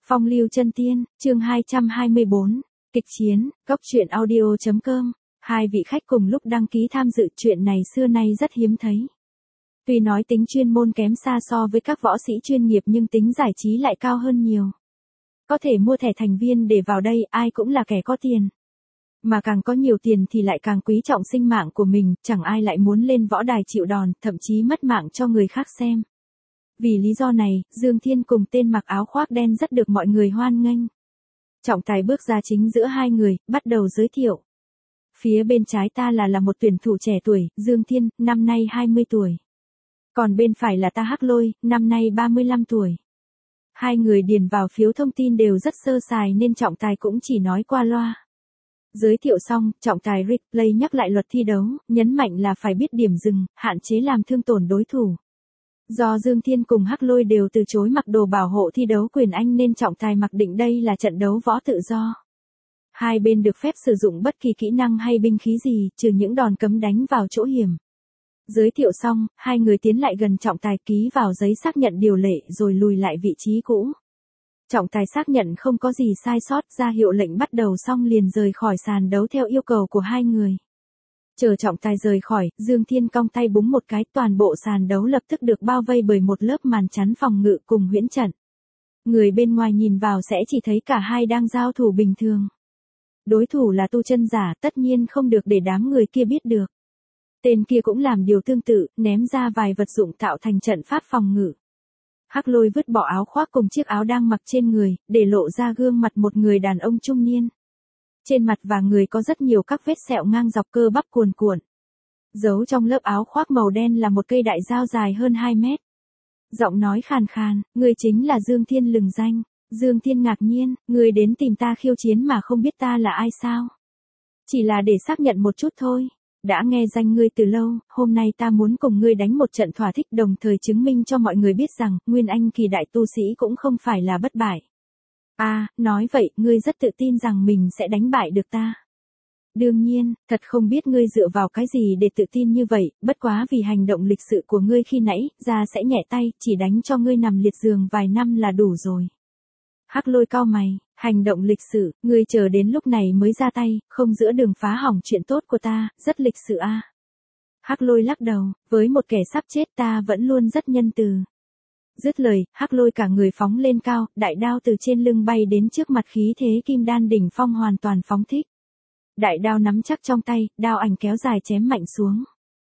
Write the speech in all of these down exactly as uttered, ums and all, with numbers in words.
Phong lưu chân tiên, chương hai trăm hai mươi bốn, kịch chiến, góc truyện audio chấm com. Hai vị khách cùng lúc đăng ký tham dự, chuyện này xưa nay rất hiếm thấy. Tuy nói tính chuyên môn kém xa so với các võ sĩ chuyên nghiệp nhưng tính giải trí lại cao hơn nhiều. Có thể mua thẻ thành viên để vào đây, ai cũng là kẻ có tiền. Mà càng có nhiều tiền thì lại càng quý trọng sinh mạng của mình, chẳng ai lại muốn lên võ đài chịu đòn, thậm chí mất mạng cho người khác xem. Vì lý do này, Dương Thiên cùng tên mặc áo khoác đen rất được mọi người hoan nghênh. Trọng tài bước ra chính giữa hai người, bắt đầu giới thiệu. Phía bên trái ta là là một tuyển thủ trẻ tuổi, Dương Thiên, năm nay hai mươi tuổi. Còn bên phải là ta Hắc Lôi, năm nay ba mươi lăm tuổi. Hai người điền vào phiếu thông tin đều rất sơ sài nên trọng tài cũng chỉ nói qua loa. Giới thiệu xong, trọng tài replay nhắc lại luật thi đấu, nhấn mạnh là phải biết điểm dừng, hạn chế làm thương tổn đối thủ. Do Dương Thiên cùng Hắc Lôi đều từ chối mặc đồ bảo hộ thi đấu quyền Anh nên trọng tài mặc định đây là trận đấu võ tự do. Hai bên được phép sử dụng bất kỳ kỹ năng hay binh khí gì, trừ những đòn cấm đánh vào chỗ hiểm. Giới thiệu xong, hai người tiến lại gần trọng tài ký vào giấy xác nhận điều lệ rồi lùi lại vị trí cũ. Trọng tài xác nhận không có gì sai sót, ra hiệu lệnh bắt đầu xong liền rời khỏi sàn đấu theo yêu cầu của hai người. Chờ trọng tài rời khỏi, Dương Thiên cong tay búng một cái, toàn bộ sàn đấu lập tức được bao vây bởi một lớp màn chắn phòng ngự cùng huyễn trận. Người bên ngoài nhìn vào sẽ chỉ thấy cả hai đang giao thủ bình thường. Đối thủ là tu chân giả, tất nhiên không được để đám người kia biết được. Tên kia cũng làm điều tương tự, ném ra vài vật dụng tạo thành trận pháp phòng ngự. Hắc Lôi vứt bỏ áo khoác cùng chiếc áo đang mặc trên người, để lộ ra gương mặt một người đàn ông trung niên. Trên mặt và người có rất nhiều các vết sẹo ngang dọc cơ bắp cuồn cuộn. Giấu trong lớp áo khoác màu đen là một cây đại dao dài hơn hai mét. Giọng nói khàn khàn, người chính là Dương Thiên lừng danh. Dương Thiên ngạc nhiên, người đến tìm ta khiêu chiến mà không biết ta là ai sao? Chỉ là để xác nhận một chút thôi. Đã nghe danh ngươi từ lâu, hôm nay ta muốn cùng ngươi đánh một trận thỏa thích, đồng thời chứng minh cho mọi người biết rằng, Nguyên Anh kỳ đại tu sĩ cũng không phải là bất bại. À, nói vậy, ngươi rất tự tin rằng mình sẽ đánh bại được ta. Đương nhiên, thật không biết ngươi dựa vào cái gì để tự tin như vậy, bất quá vì hành động lịch sự của ngươi khi nãy, ra sẽ nhẹ tay, chỉ đánh cho ngươi nằm liệt giường vài năm là đủ rồi. Hắc Lôi cau mày, hành động lịch sự, ngươi chờ đến lúc này mới ra tay, không giữa đường phá hỏng chuyện tốt của ta, rất lịch sự a. À. Hắc Lôi lắc đầu, với một kẻ sắp chết ta vẫn luôn rất nhân từ. Dứt lời, Hắc Lôi cả người phóng lên cao, đại đao từ trên lưng bay đến trước mặt, khí thế kim đan đỉnh phong hoàn toàn phóng thích. Đại đao nắm chắc trong tay, đao ảnh kéo dài chém mạnh xuống.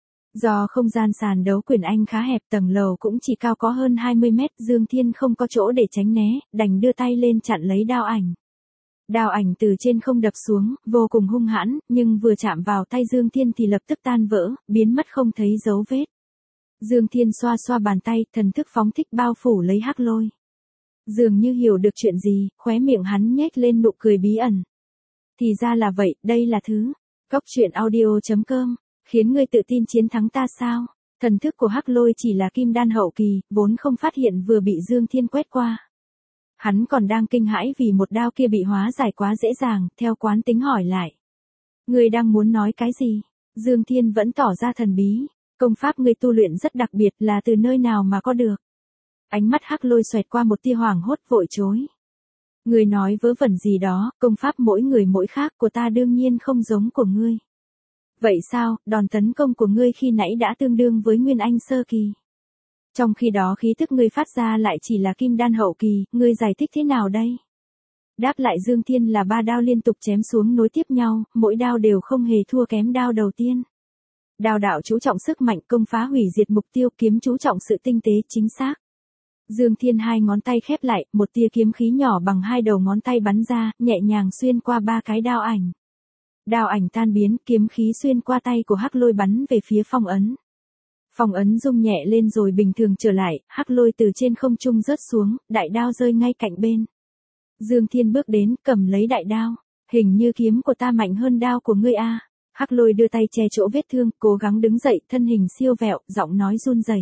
Do không gian sàn đấu quyền Anh khá hẹp, tầng lầu cũng chỉ cao có hơn hai mươi mét, Dương Thiên không có chỗ để tránh né, đành đưa tay lên chặn lấy đao ảnh. Đao ảnh từ trên không đập xuống, vô cùng hung hãn, nhưng vừa chạm vào tay Dương Thiên thì lập tức tan vỡ, biến mất không thấy dấu vết. Dương Thiên xoa xoa bàn tay, thần thức phóng thích bao phủ lấy Hắc Lôi. Dường như hiểu được chuyện gì, khóe miệng hắn nhếch lên nụ cười bí ẩn. Thì ra là vậy, đây là thứ. Góc truyện audio chấm com. Khiến ngươi tự tin chiến thắng ta sao? Thần thức của Hắc Lôi chỉ là kim đan hậu kỳ, vốn không phát hiện vừa bị Dương Thiên quét qua. Hắn còn đang kinh hãi vì một đao kia bị hóa giải quá dễ dàng, theo quán tính hỏi lại. Ngươi đang muốn nói cái gì? Dương Thiên vẫn tỏ ra thần bí. Công pháp ngươi tu luyện rất đặc biệt, là từ nơi nào mà có được? Ánh mắt Hắc Lôi xoẹt qua một tia hoảng hốt, vội chối. Ngươi nói vớ vẩn gì đó, công pháp mỗi người mỗi khác, của ta đương nhiên không giống của ngươi. Vậy sao, đòn tấn công của ngươi khi nãy đã tương đương với Nguyên Anh sơ kỳ. Trong khi đó khí thức ngươi phát ra lại chỉ là kim đan hậu kỳ, ngươi giải thích thế nào đây? Đáp lại Dương Thiên là ba đao liên tục chém xuống nối tiếp nhau, mỗi đao đều không hề thua kém đao đầu tiên. Đao đạo chú trọng sức mạnh, công phá hủy diệt mục tiêu, kiếm chú trọng sự tinh tế, chính xác. Dương Thiên hai ngón tay khép lại, một tia kiếm khí nhỏ bằng hai đầu ngón tay bắn ra, nhẹ nhàng xuyên qua ba cái đao ảnh. Đao ảnh tan biến, kiếm khí xuyên qua tay của Hắc Lôi bắn về phía phong ấn. Phong ấn rung nhẹ lên rồi bình thường trở lại, Hắc Lôi từ trên không trung rớt xuống, đại đao rơi ngay cạnh bên. Dương Thiên bước đến, cầm lấy đại đao. Hình như kiếm của ta mạnh hơn đao của ngươi a. Hắc Lôi đưa tay che chỗ vết thương, cố gắng đứng dậy, thân hình siêu vẹo, giọng nói run rẩy.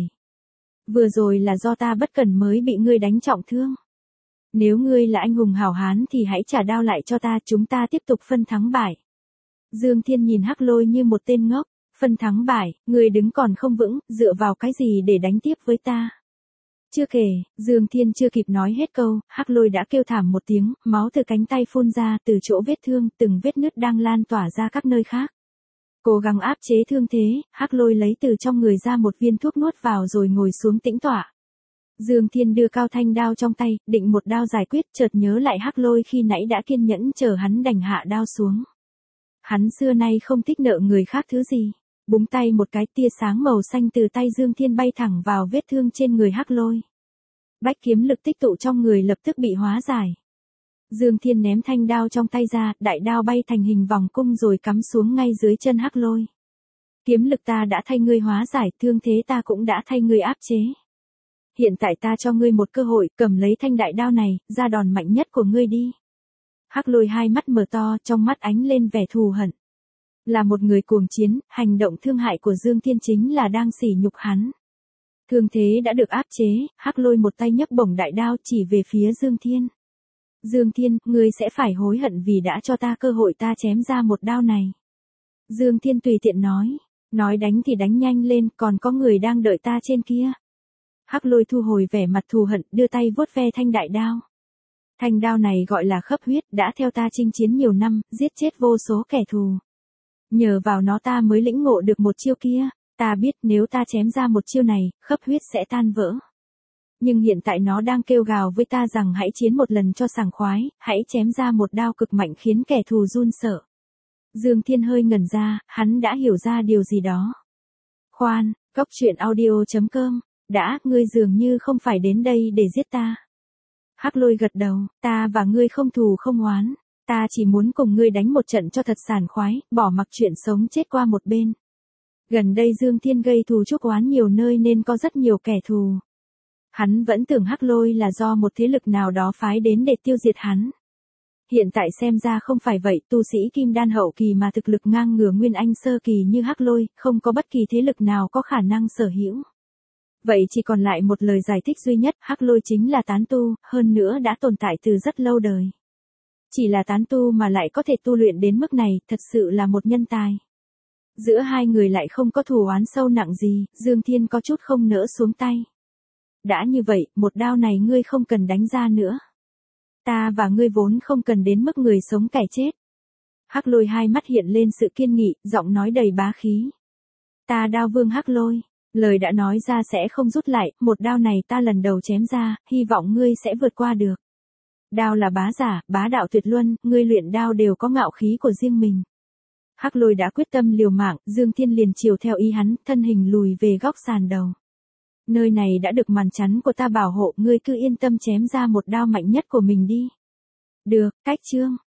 Vừa rồi là do ta bất cẩn mới bị ngươi đánh trọng thương. Nếu ngươi là anh hùng hảo hán thì hãy trả đao lại cho ta, chúng ta tiếp tục phân thắng bại. Dương Thiên nhìn Hắc Lôi như một tên ngốc, phân thắng bại, ngươi đứng còn không vững, dựa vào cái gì để đánh tiếp với ta? Chưa kể, Dương Thiên chưa kịp nói hết câu, Hắc Lôi đã kêu thảm một tiếng, máu từ cánh tay phun ra từ chỗ vết thương, từng vết nứt đang lan tỏa ra các nơi khác. Cố gắng áp chế thương thế, Hắc Lôi lấy từ trong người ra một viên thuốc nuốt vào rồi ngồi xuống tĩnh tọa. Dương Thiên đưa cao thanh đao trong tay, định một đao giải quyết, chợt nhớ lại Hắc Lôi khi nãy đã kiên nhẫn chờ hắn đành hạ đao xuống. Hắn xưa nay không thích nợ người khác thứ gì. Búng tay một cái, tia sáng màu xanh từ tay Dương Thiên bay thẳng vào vết thương trên người Hắc Lôi. Bách kiếm lực tích tụ trong người lập tức bị hóa giải. Dương Thiên ném thanh đao trong tay ra, đại đao bay thành hình vòng cung rồi cắm xuống ngay dưới chân Hắc Lôi. Kiếm lực ta đã thay ngươi hóa giải, thương thế ta cũng đã thay ngươi áp chế. Hiện tại ta cho ngươi một cơ hội, cầm lấy thanh đại đao này, ra đòn mạnh nhất của ngươi đi. Hắc Lôi hai mắt mở to, trong mắt ánh lên vẻ thù hận. Là một người cuồng chiến, hành động thương hại của Dương Thiên chính là đang sỉ nhục hắn. Thương thế đã được áp chế, Hắc Lôi một tay nhấc bổng đại đao chỉ về phía Dương Thiên. Dương Thiên, ngươi sẽ phải hối hận vì đã cho ta cơ hội ta chém ra một đao này. Dương Thiên tùy tiện nói, nói đánh thì đánh nhanh lên, còn có người đang đợi ta trên kia. Hắc Lôi thu hồi vẻ mặt thù hận, đưa tay vuốt ve thanh đại đao. Thanh đao này gọi là khấp huyết, đã theo ta chinh chiến nhiều năm, giết chết vô số kẻ thù. Nhờ vào nó ta mới lĩnh ngộ được một chiêu kia, ta biết nếu ta chém ra một chiêu này, khấp huyết sẽ tan vỡ. Nhưng hiện tại nó đang kêu gào với ta rằng hãy chiến một lần cho sảng khoái, hãy chém ra một đao cực mạnh khiến kẻ thù run sợ. Dương Thiên hơi ngẩn ra, hắn đã hiểu ra điều gì đó. Khoan, góc truyện audio chấm com, đã, ngươi dường như không phải đến đây để giết ta. Hắc Lôi gật đầu, ta và ngươi không thù không oán. Ta chỉ muốn cùng ngươi đánh một trận cho thật sảng khoái, bỏ mặc chuyện sống chết qua một bên. Gần đây Dương Thiên gây thù chuốc oán nhiều nơi nên có rất nhiều kẻ thù. Hắn vẫn tưởng Hắc Lôi là do một thế lực nào đó phái đến để tiêu diệt hắn. Hiện tại xem ra không phải vậy, tu sĩ kim đan hậu kỳ mà thực lực ngang ngửa Nguyên Anh sơ kỳ như Hắc Lôi, không có bất kỳ thế lực nào có khả năng sở hữu. Vậy chỉ còn lại một lời giải thích duy nhất, Hắc Lôi chính là tán tu, hơn nữa đã tồn tại từ rất lâu đời. Chỉ là tán tu mà lại có thể tu luyện đến mức này, thật sự là một nhân tài. Giữa hai người lại không có thù oán sâu nặng gì, Dương Thiên có chút không nỡ xuống tay. Đã như vậy, một đao này ngươi không cần đánh ra nữa. Ta và ngươi vốn không cần đến mức người sống kẻ chết. Hắc Lôi hai mắt hiện lên sự kiên nghị, giọng nói đầy bá khí. Ta Đao Vương Hắc Lôi, lời đã nói ra sẽ không rút lại, một đao này ta lần đầu chém ra, hy vọng ngươi sẽ vượt qua được. Đao là bá giả, bá đạo tuyệt luân, ngươi luyện đao đều có ngạo khí của riêng mình. Hắc Lôi đã quyết tâm liều mạng, Dương Thiên liền chiều theo ý hắn, thân hình lùi về góc sàn đầu. Nơi này đã được màn chắn của ta bảo hộ, ngươi cứ yên tâm chém ra một đao mạnh nhất của mình đi. Được, cách chương.